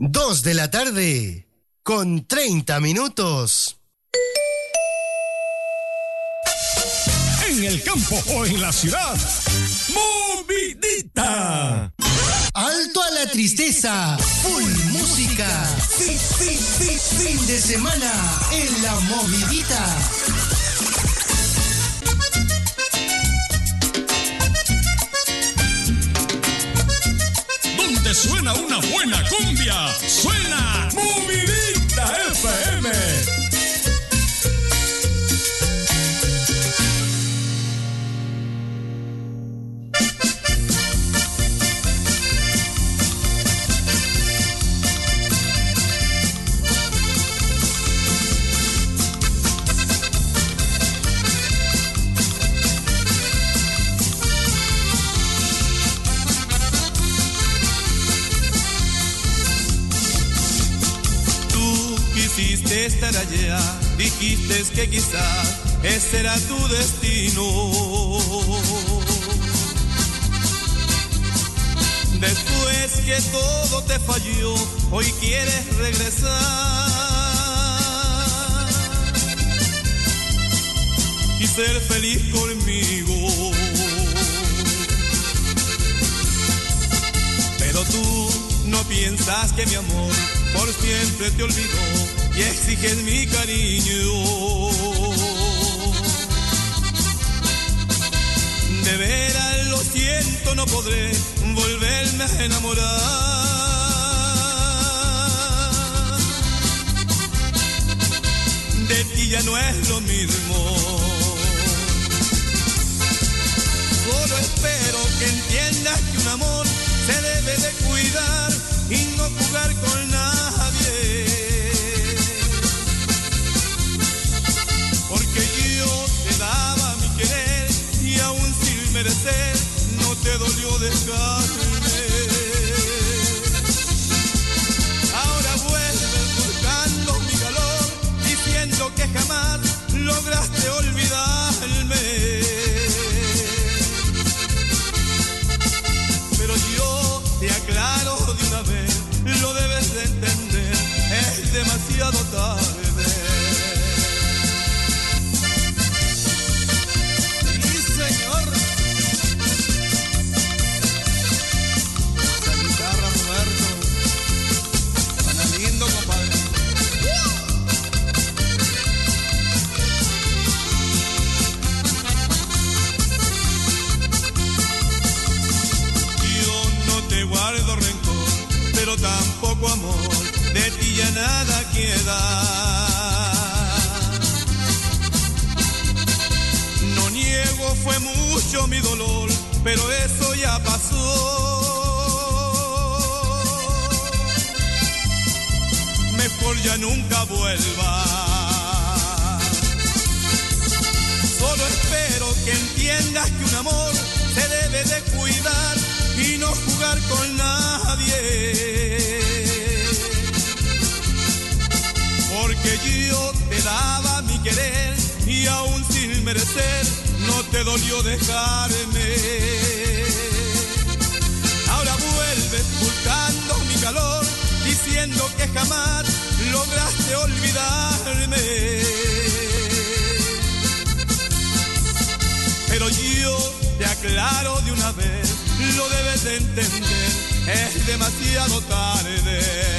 2 de la tarde, con 30 minutos. En el campo o en la ciudad, movidita. Alto a la tristeza, full música. Fin de semana en la movidita. Donde suena una buena cumbia, suena Movidita FM. Estar allá, dijiste que quizás ese era tu destino. Después que todo te falló, hoy quieres regresar y ser feliz conmigo. Pero tú no piensas que mi amor por siempre te olvidó y exiges mi cariño. De veras lo siento, no podré volverme a enamorar. De ti ya no es lo mismo. Solo espero que entiendas que un amor se debe de cuidar y no jugar con nadie. Porque yo te daba mi querer y aún sin merecer no te dolió dejarme. Ahora vuelves buscando mi calor, diciendo que jamás lograste olvidarme. Pero yo te aclaro de una vez, lo debes de entender, es demasiado tarde. Pero tampoco amor, de ti ya nada queda. No niego, fue mucho mi dolor, pero eso ya pasó. Mejor ya nunca vuelva. Solo espero que entiendas que un amor se debe de cuidar y no jugar con nadie. Porque yo te daba mi querer y aún sin merecer no te dolió dejarme. Ahora vuelves buscando mi calor, diciendo que jamás lograste olvidarme. Pero yo te aclaro de una vez, lo debes de entender, es demasiado tarde.